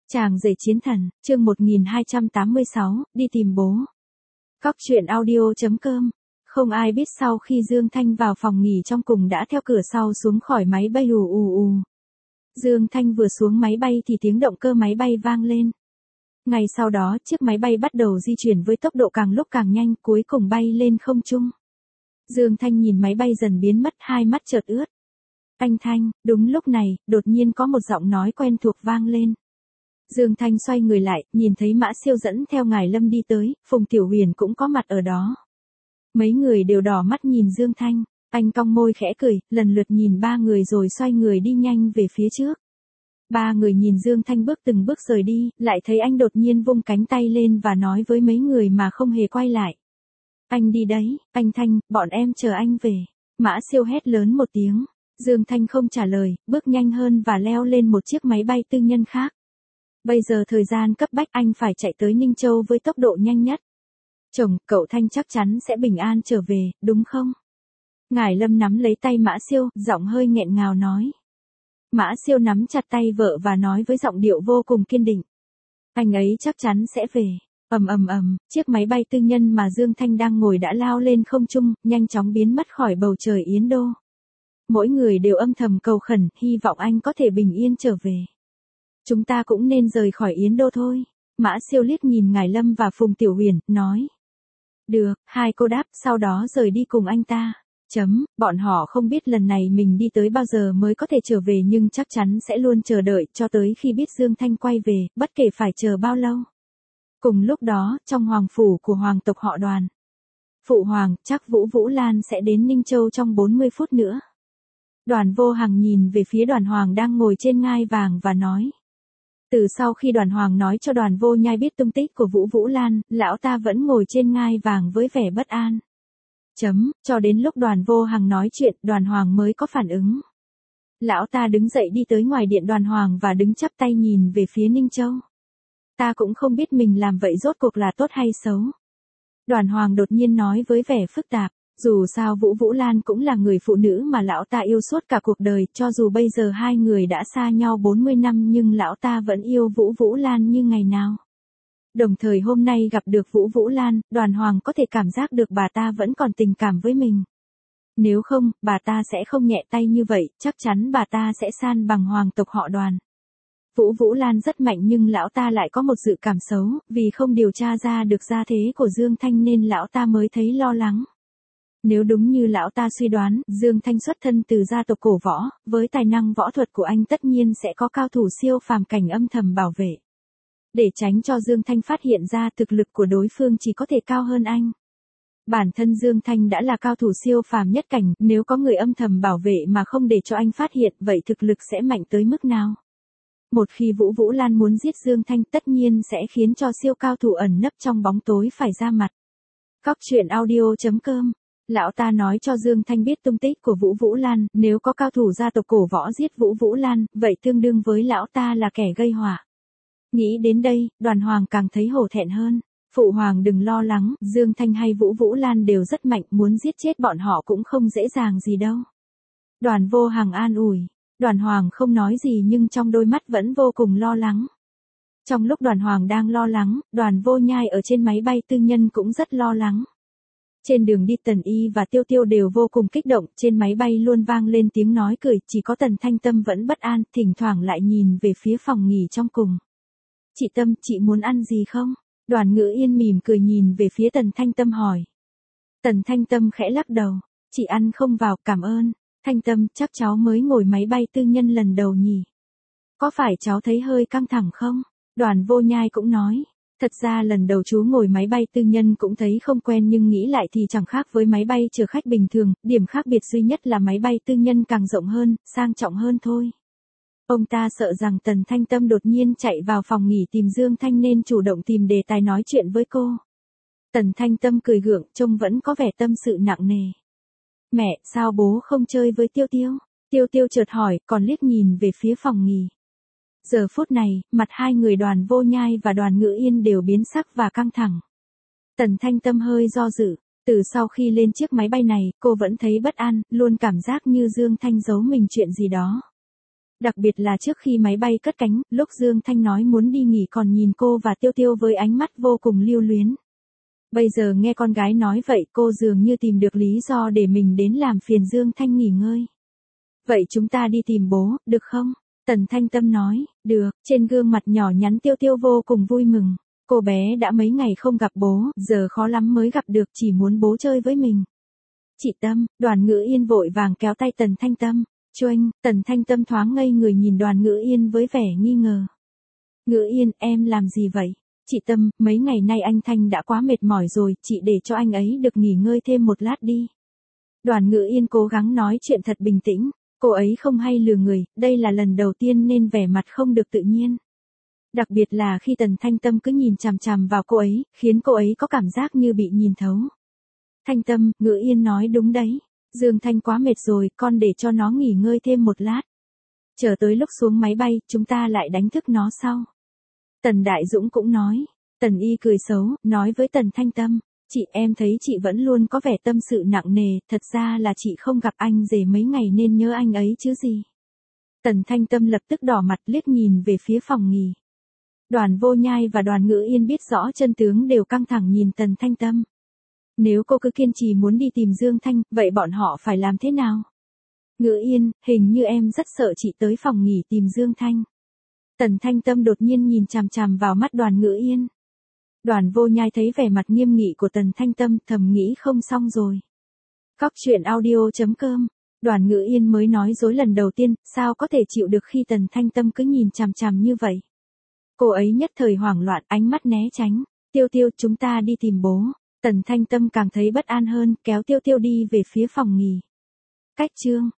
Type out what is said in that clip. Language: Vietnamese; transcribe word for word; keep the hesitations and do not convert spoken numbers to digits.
Chàng rể chiến thần, chương một nghìn hai trăm tám mươi sáu, đi tìm bố. Cóc truyện audio.com. Không ai biết sau khi Dương Thanh vào phòng nghỉ trong cùng đã theo cửa sau xuống khỏi máy bay ù ù ù. Dương Thanh vừa xuống máy bay thì tiếng động cơ máy bay vang lên. Ngay sau đó chiếc máy bay bắt đầu di chuyển với tốc độ càng lúc càng nhanh, cuối cùng bay lên không trung. Dương Thanh nhìn máy bay dần biến mất, hai mắt chợt ướt. Anh Thanh, đúng lúc này, đột nhiên có một giọng nói quen thuộc vang lên. Dương Thanh xoay người lại, nhìn thấy Mã Siêu dẫn theo Ngải Lâm đi tới, Phùng Tiểu Huyền cũng có mặt ở đó. Mấy người đều đỏ mắt nhìn Dương Thanh, anh cong môi khẽ cười, lần lượt nhìn ba người rồi xoay người đi nhanh về phía trước. Ba người nhìn Dương Thanh bước từng bước rời đi, lại thấy anh đột nhiên vung cánh tay lên và nói với mấy người mà không hề quay lại. Anh đi đấy, anh Thanh, bọn em chờ anh về. Mã Siêu hét lớn một tiếng, Dương Thanh không trả lời, bước nhanh hơn và leo lên một chiếc máy bay tư nhân khác. Bây giờ thời gian cấp bách, anh phải chạy tới Ninh Châu với tốc độ nhanh nhất. Chồng, cậu Thanh chắc chắn sẽ bình an trở về, đúng không? Ngải Lâm nắm lấy tay Mã Siêu, giọng hơi nghẹn ngào nói. Mã Siêu nắm chặt tay vợ và nói với giọng điệu vô cùng kiên định. Anh ấy chắc chắn sẽ về. Ầm ầm ầm, chiếc máy bay tư nhân mà Dương Thanh đang ngồi đã lao lên không trung, nhanh chóng biến mất khỏi bầu trời Yến Đô. Mỗi người đều âm thầm cầu khẩn, hy vọng anh có thể bình yên trở về. Chúng ta cũng nên rời khỏi Yến Đô thôi. Mã Siêu liếc nhìn Ngải Lâm và Phùng Tiểu Huyền, nói. Được, hai cô đáp, sau đó rời đi cùng anh ta. Chấm, bọn họ không biết lần này mình đi tới bao giờ mới có thể trở về nhưng chắc chắn sẽ luôn chờ đợi cho tới khi biết Dương Thanh quay về, bất kể phải chờ bao lâu. Cùng lúc đó, trong hoàng phủ của hoàng tộc họ Đoàn. Phụ hoàng, chắc Vũ Vũ Lan sẽ đến Ninh Châu trong bốn mươi phút nữa. Đoàn Vô Hằng nhìn về phía Đoàn Hoàng đang ngồi trên ngai vàng và nói. Từ sau khi Đoàn Hoàng nói cho Đoàn Vô Nhai biết tung tích của Vũ Vũ Lan, lão ta vẫn ngồi trên ngai vàng với vẻ bất an. Chấm, cho đến lúc Đoàn Vô Hằng nói chuyện, Đoàn Hoàng mới có phản ứng. Lão ta đứng dậy đi tới ngoài điện Đoàn Hoàng và đứng chắp tay nhìn về phía Ninh Châu. Ta cũng không biết mình làm vậy rốt cuộc là tốt hay xấu. Đoàn Hoàng đột nhiên nói với vẻ phức tạp. Dù sao Vũ Vũ Lan cũng là người phụ nữ mà lão ta yêu suốt cả cuộc đời, cho dù bây giờ hai người đã xa nhau bốn mươi năm nhưng lão ta vẫn yêu Vũ Vũ Lan như ngày nào. Đồng thời hôm nay gặp được Vũ Vũ Lan, Đoàn Hoàng có thể cảm giác được bà ta vẫn còn tình cảm với mình. Nếu không, bà ta sẽ không nhẹ tay như vậy, chắc chắn bà ta sẽ san bằng hoàng tộc họ Đoàn. Vũ Vũ Lan rất mạnh nhưng lão ta lại có một dự cảm xấu, vì không điều tra ra được gia thế của Dương Thanh nên lão ta mới thấy lo lắng. Nếu đúng như lão ta suy đoán, Dương Thanh xuất thân từ gia tộc cổ võ, với tài năng võ thuật của anh tất nhiên sẽ có cao thủ siêu phàm cảnh âm thầm bảo vệ. Để tránh cho Dương Thanh phát hiện ra thực lực của đối phương chỉ có thể cao hơn anh. Bản thân Dương Thanh đã là cao thủ siêu phàm nhất cảnh, nếu có người âm thầm bảo vệ mà không để cho anh phát hiện, vậy thực lực sẽ mạnh tới mức nào? Một khi Vũ Vũ Lan muốn giết Dương Thanh tất nhiên sẽ khiến cho siêu cao thủ ẩn nấp trong bóng tối phải ra mặt. Cóc truyện audio.com. Lão ta nói cho Dương Thanh biết tung tích của Vũ Vũ Lan, nếu có cao thủ gia tộc cổ võ giết Vũ Vũ Lan, vậy tương đương với lão ta là kẻ gây họa. Nghĩ đến đây, Đoàn Hoàng càng thấy hổ thẹn hơn. Phụ hoàng đừng lo lắng, Dương Thanh hay Vũ Vũ Lan đều rất mạnh, muốn giết chết bọn họ cũng không dễ dàng gì đâu. Đoàn Vô Hằng an ủi. Đoàn Hoàng không nói gì nhưng trong đôi mắt vẫn vô cùng lo lắng. Trong lúc Đoàn Hoàng đang lo lắng, Đoàn Vô Nhai ở trên máy bay tư nhân cũng rất lo lắng. Trên đường đi Tần Y và Tiêu Tiêu đều vô cùng kích động, trên máy bay luôn vang lên tiếng nói cười, chỉ có Tần Thanh Tâm vẫn bất an, thỉnh thoảng lại nhìn về phía phòng nghỉ trong cùng. Chị Tâm, chị muốn ăn gì không? Đoàn Ngữ Yên mỉm cười nhìn về phía Tần Thanh Tâm hỏi. Tần Thanh Tâm khẽ lắc đầu, chị ăn không vào, cảm ơn. Thanh Tâm, chắc cháu mới ngồi máy bay tư nhân lần đầu nhỉ? Có phải cháu thấy hơi căng thẳng không? Đoàn Vô Nhai cũng nói. Thật ra lần đầu chú ngồi máy bay tư nhân cũng thấy không quen nhưng nghĩ lại thì chẳng khác với máy bay chở khách bình thường, điểm khác biệt duy nhất là máy bay tư nhân càng rộng hơn, sang trọng hơn thôi. Ông ta sợ rằng Tần Thanh Tâm đột nhiên chạy vào phòng nghỉ tìm Dương Thanh nên chủ động tìm đề tài nói chuyện với cô. Tần Thanh Tâm cười gượng, trông vẫn có vẻ tâm sự nặng nề. Mẹ, sao bố không chơi với Tiêu Tiêu? Tiêu Tiêu chợt hỏi, còn liếc nhìn về phía phòng nghỉ. Giờ phút này, mặt hai người Đoàn Vô Nhai và Đoàn Ngữ Yên đều biến sắc và căng thẳng. Tần Thanh Tâm hơi do dự, từ sau khi lên chiếc máy bay này, cô vẫn thấy bất an, luôn cảm giác như Dương Thanh giấu mình chuyện gì đó. Đặc biệt là trước khi máy bay cất cánh, lúc Dương Thanh nói muốn đi nghỉ còn nhìn cô và Tiêu Tiêu với ánh mắt vô cùng lưu luyến. Bây giờ nghe con gái nói vậy cô dường như tìm được lý do để mình đến làm phiền Dương Thanh nghỉ ngơi. Vậy chúng ta đi tìm bố, được không? Tần Thanh Tâm nói, được, trên gương mặt nhỏ nhắn Tiêu Tiêu vô cùng vui mừng. Cô bé đã mấy ngày không gặp bố, giờ khó lắm mới gặp được, chỉ muốn bố chơi với mình. Chị Tâm, Đoàn Ngữ Yên vội vàng kéo tay Tần Thanh Tâm. Choanh, Tần Thanh Tâm thoáng ngây người nhìn Đoàn Ngữ Yên với vẻ nghi ngờ. Ngữ Yên, em làm gì vậy? Chị Tâm, mấy ngày nay anh Thanh đã quá mệt mỏi rồi, chị để cho anh ấy được nghỉ ngơi thêm một lát đi. Đoàn Ngữ Yên cố gắng nói chuyện thật bình tĩnh, cô ấy không hay lừa người, đây là lần đầu tiên nên vẻ mặt không được tự nhiên. Đặc biệt là khi Tần Thanh Tâm cứ nhìn chằm chằm vào cô ấy, khiến cô ấy có cảm giác như bị nhìn thấu. Thanh Tâm, Ngữ Yên nói đúng đấy. Dương Thanh quá mệt rồi, con để cho nó nghỉ ngơi thêm một lát. Chờ tới lúc xuống máy bay, chúng ta lại đánh thức nó sau. Tần Đại Dũng cũng nói. Tần Y cười xấu, nói với Tần Thanh Tâm. Chị em thấy chị vẫn luôn có vẻ tâm sự nặng nề, thật ra là chị không gặp anh rể mấy ngày nên nhớ anh ấy chứ gì. Tần Thanh Tâm lập tức đỏ mặt liếc nhìn về phía phòng nghỉ. Đoàn Vô Nhai và Đoàn Ngữ Yên biết rõ chân tướng đều căng thẳng nhìn Tần Thanh Tâm. Nếu cô cứ kiên trì muốn đi tìm Dương Thanh, vậy bọn họ phải làm thế nào? Ngữ Yên, hình như em rất sợ chị tới phòng nghỉ tìm Dương Thanh. Tần Thanh Tâm đột nhiên nhìn chằm chằm vào mắt Đoàn Ngữ Yên. Đoàn Vô Nhai thấy vẻ mặt nghiêm nghị của Tần Thanh Tâm thầm nghĩ không xong rồi. Cóc truyện audio chấm com. Đoàn Ngữ Yên mới nói dối lần đầu tiên, sao có thể chịu được khi Tần Thanh Tâm cứ nhìn chằm chằm như vậy. Cô ấy nhất thời hoảng loạn, ánh mắt né tránh. Tiêu Tiêu, chúng ta đi tìm bố. Tần Thanh Tâm càng thấy bất an hơn, kéo Tiêu Tiêu đi về phía phòng nghỉ. Cách chương